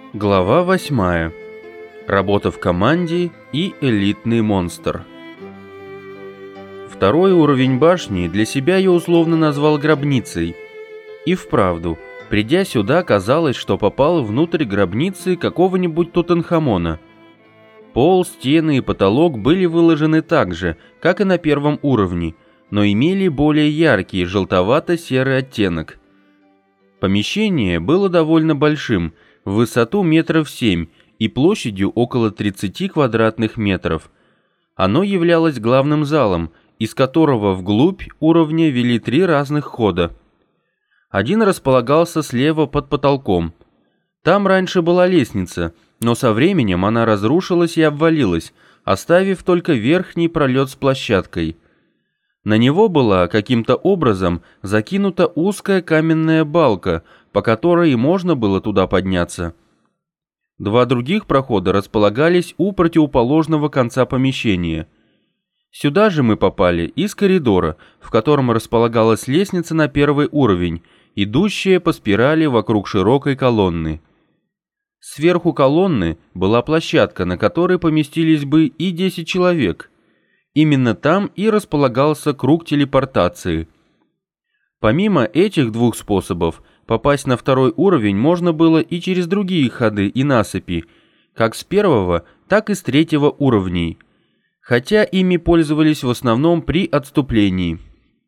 Глава 8. Работа в команде и элитный монстр. Второй уровень башни для себя я условно назвал гробницей. И вправду, придя сюда, казалось, что попал внутрь гробницы какого-нибудь Тутанхамона. Пол, стены и потолок были выложены так же, как и на первом уровне, но имели более яркий желтовато-серый оттенок. Помещение было довольно большим, в высоту метров 7 и площадью около 30 квадратных метров. Оно являлось главным залом, из которого вглубь уровня вели 3 разных хода. Один располагался слева под потолком. Там раньше была лестница, но со временем она разрушилась и обвалилась, оставив только верхний пролет с площадкой. На него была каким-то образом закинута узкая каменная балка, по которой можно было туда подняться. 2 других прохода располагались у противоположного конца помещения. Сюда же мы попали из коридора, в котором располагалась лестница на 1 уровень, идущая по спирали вокруг широкой колонны. Сверху колонны была площадка, на которой поместились бы и 10 человек. Именно там и располагался круг телепортации. Помимо этих 2 способов, попасть на 2 уровень можно было и через другие ходы и насыпи, как с 1, так и с 3 уровней, хотя ими пользовались в основном при отступлении.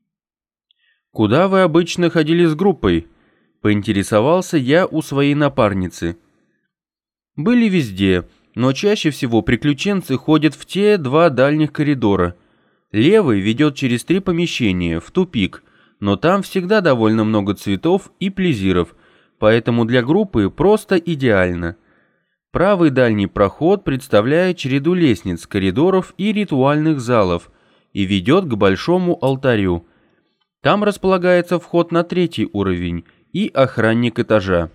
«Куда вы обычно ходили с группой?» — поинтересовался я у своей напарницы. «Были везде, но чаще всего приключенцы ходят в те 2 дальних коридора. Левый ведет через 3 помещения, в тупик, но там всегда довольно много цветов и плезиров, поэтому для группы просто идеально. Правый дальний проход представляет череду лестниц, коридоров и ритуальных залов и ведет к большому алтарю. Там располагается вход на 3 уровень и охранник этажа.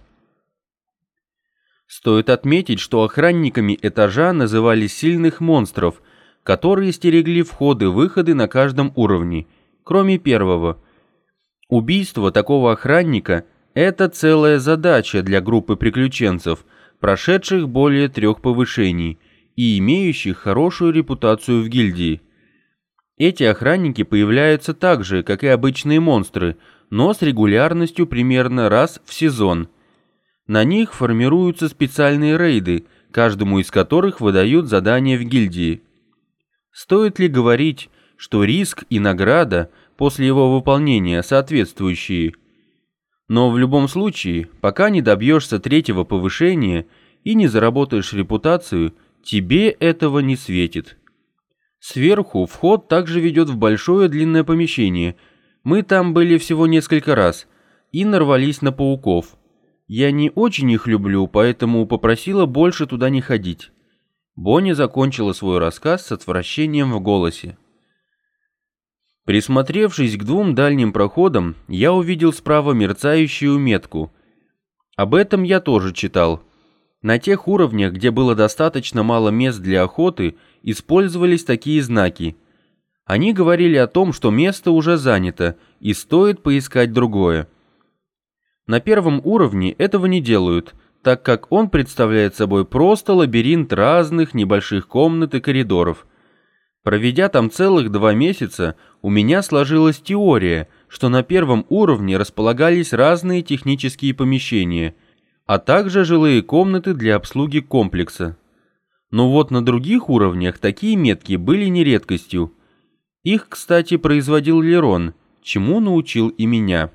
Стоит отметить, что охранниками этажа называли сильных монстров, которые стерегли входы-выходы на каждом уровне, кроме 1. Убийство такого охранника – это целая задача для группы приключенцев, прошедших более 3 повышений и имеющих хорошую репутацию в гильдии. Эти охранники появляются так же, как и обычные монстры, но с регулярностью примерно раз в сезон. На них формируются специальные рейды, каждому из которых выдают задания в гильдии. Стоит ли говорить, что риск и награда после его выполнения соответствующие? Но в любом случае, пока не добьешься 3 повышения и не заработаешь репутацию, тебе этого не светит. Сверху вход также ведет в большое длинное помещение. Мы там были всего несколько раз и нарвались на пауков. Я не очень их люблю, поэтому попросила больше туда не ходить. Бонни закончила свой рассказ с отвращением в голосе. Присмотревшись к 2 дальним проходам, я увидел справа мерцающую метку. Об этом я тоже читал. На тех уровнях, где было достаточно мало мест для охоты, использовались такие знаки. Они говорили о том, что место уже занято, и стоит поискать другое. На 1 уровне этого не делают, так как он представляет собой просто лабиринт разных небольших комнат и коридоров. Проведя там целых 2 месяца, у меня сложилась теория, что на 1 уровне располагались разные технические помещения, а также жилые комнаты для обслуги комплекса. Но вот на других уровнях такие метки были не редкостью. Их, кстати, производил Лерон, чему научил и меня.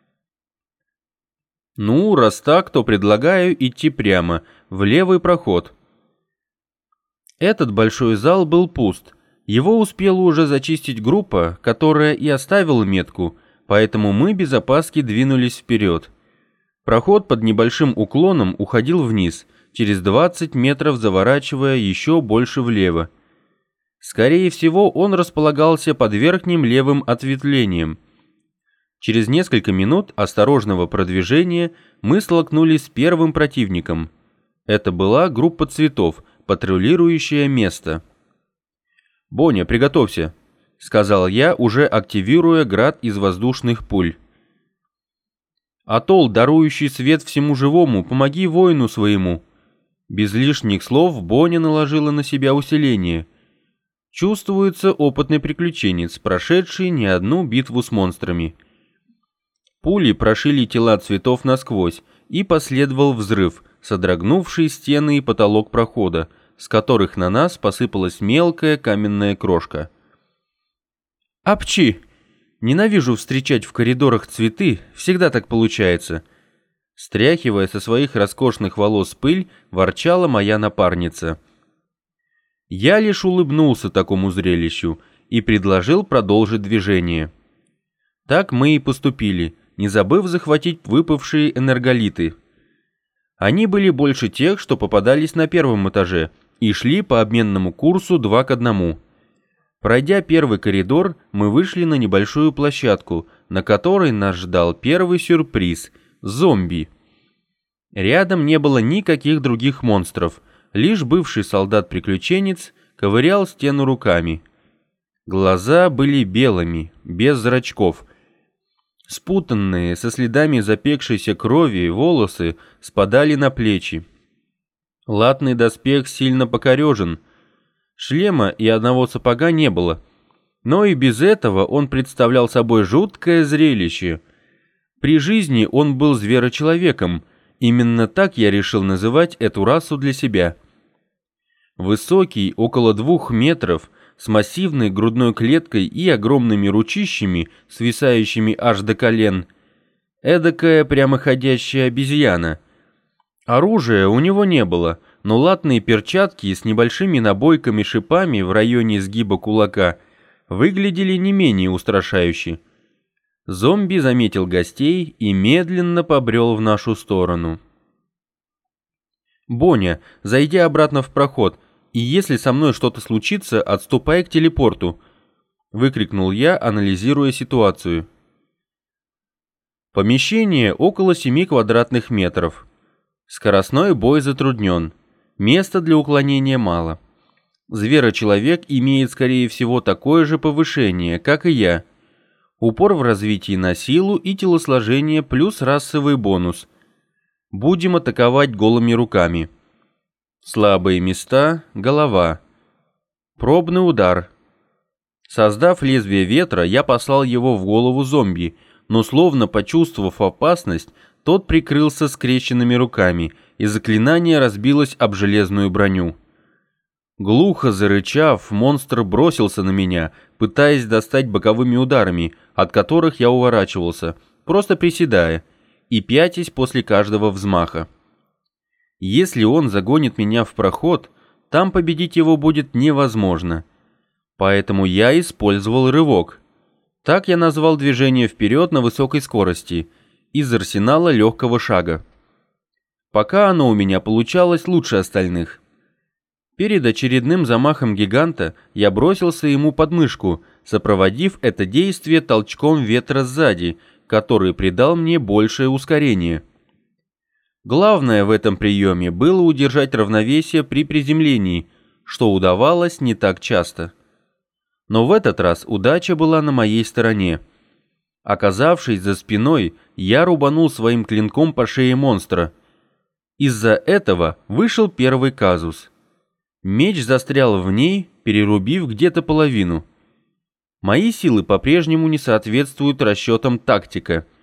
Ну, раз так, то предлагаю идти прямо, в левый проход. Этот большой зал был пуст. Его успела уже зачистить группа, которая и оставила метку, поэтому мы без опаски двинулись вперед. Проход под небольшим уклоном уходил вниз, через 20 метров заворачивая еще больше влево. Скорее всего, он располагался под верхним левым ответвлением. Через несколько минут осторожного продвижения мы столкнулись с первым противником. Это была группа цветов, патрулирующая место. «Боня, приготовься», — сказал я, уже активируя град из воздушных пуль. «Атолл, дарующий свет всему живому, помоги воину своему», Без лишних слов Боня наложила на себя усиление. Чувствуется опытный приключенец, прошедший не одну битву с монстрами. Пули прошили тела цветов насквозь, и последовал взрыв, содрогнувший стены и потолок прохода, с которых на нас посыпалась мелкая каменная крошка. «Апчи! Ненавижу встречать в коридорах цветы, всегда так получается!» Стряхивая со своих роскошных волос пыль, ворчала моя напарница. Я лишь улыбнулся такому зрелищу и предложил продолжить движение. Так мы и поступили, не забыв захватить выпавшие энерголиты. Они были больше тех, что попадались на первом этаже, и шли по обменному курсу 2 к 1. Пройдя первый коридор, мы вышли на небольшую площадку, на которой нас ждал первый сюрприз — зомби. Рядом не было никаких других монстров, лишь бывший солдат-приключенец ковырял стену руками. Глаза были белыми, без зрачков. Спутанные, со следами запекшейся крови, волосы спадали на плечи. Латный доспех сильно покорежен. Шлема и одного сапога не было. Но и без этого он представлял собой жуткое зрелище. При жизни он был зверочеловеком. Именно так я решил называть эту расу для себя. Высокий, около 2 метров, с массивной грудной клеткой и огромными ручищами, свисающими аж до колен. Эдакая прямоходящая обезьяна. Оружия у него не было, но латные перчатки с небольшими набойками-шипами в районе сгиба кулака выглядели не менее устрашающе. Зомби заметил гостей и медленно побрел в нашу сторону. «Боня, зайди обратно в проход, и если со мной что-то случится, отступай к телепорту», — выкрикнул я, анализируя ситуацию. Помещение около 7 квадратных метров. Скоростной бой затруднен. Места для уклонения мало. Зверочеловек имеет, скорее всего, такое же повышение, как и я. Упор в развитии на силу и телосложение плюс расовый бонус. Будем атаковать голыми руками. Слабые места — голова. Пробный удар. Создав лезвие ветра, я послал его в голову зомби, но словно почувствовав опасность, тот прикрылся скрещенными руками, и заклинание разбилось об железную броню. Глухо зарычав, монстр бросился на меня, пытаясь достать боковыми ударами, от которых я уворачивался, просто приседая, и пятясь после каждого взмаха. Если он загонит меня в проход, там победить его будет невозможно. Поэтому я использовал рывок. Так я назвал движение вперед на высокой скорости, из арсенала легкого шага. Пока оно у меня получалось лучше остальных. Перед очередным замахом гиганта я бросился ему под мышку, сопроводив это действие толчком ветра сзади, который придал мне большее ускорение. Главное в этом приеме было удержать равновесие при приземлении, что удавалось не так часто. Но в этот раз удача была на моей стороне. Оказавшись за спиной, я рубанул своим клинком по шее монстра. Из-за этого вышел первый казус. Меч застрял в ней, перерубив где-то половину. Мои силы по-прежнему не соответствуют расчетам тактика.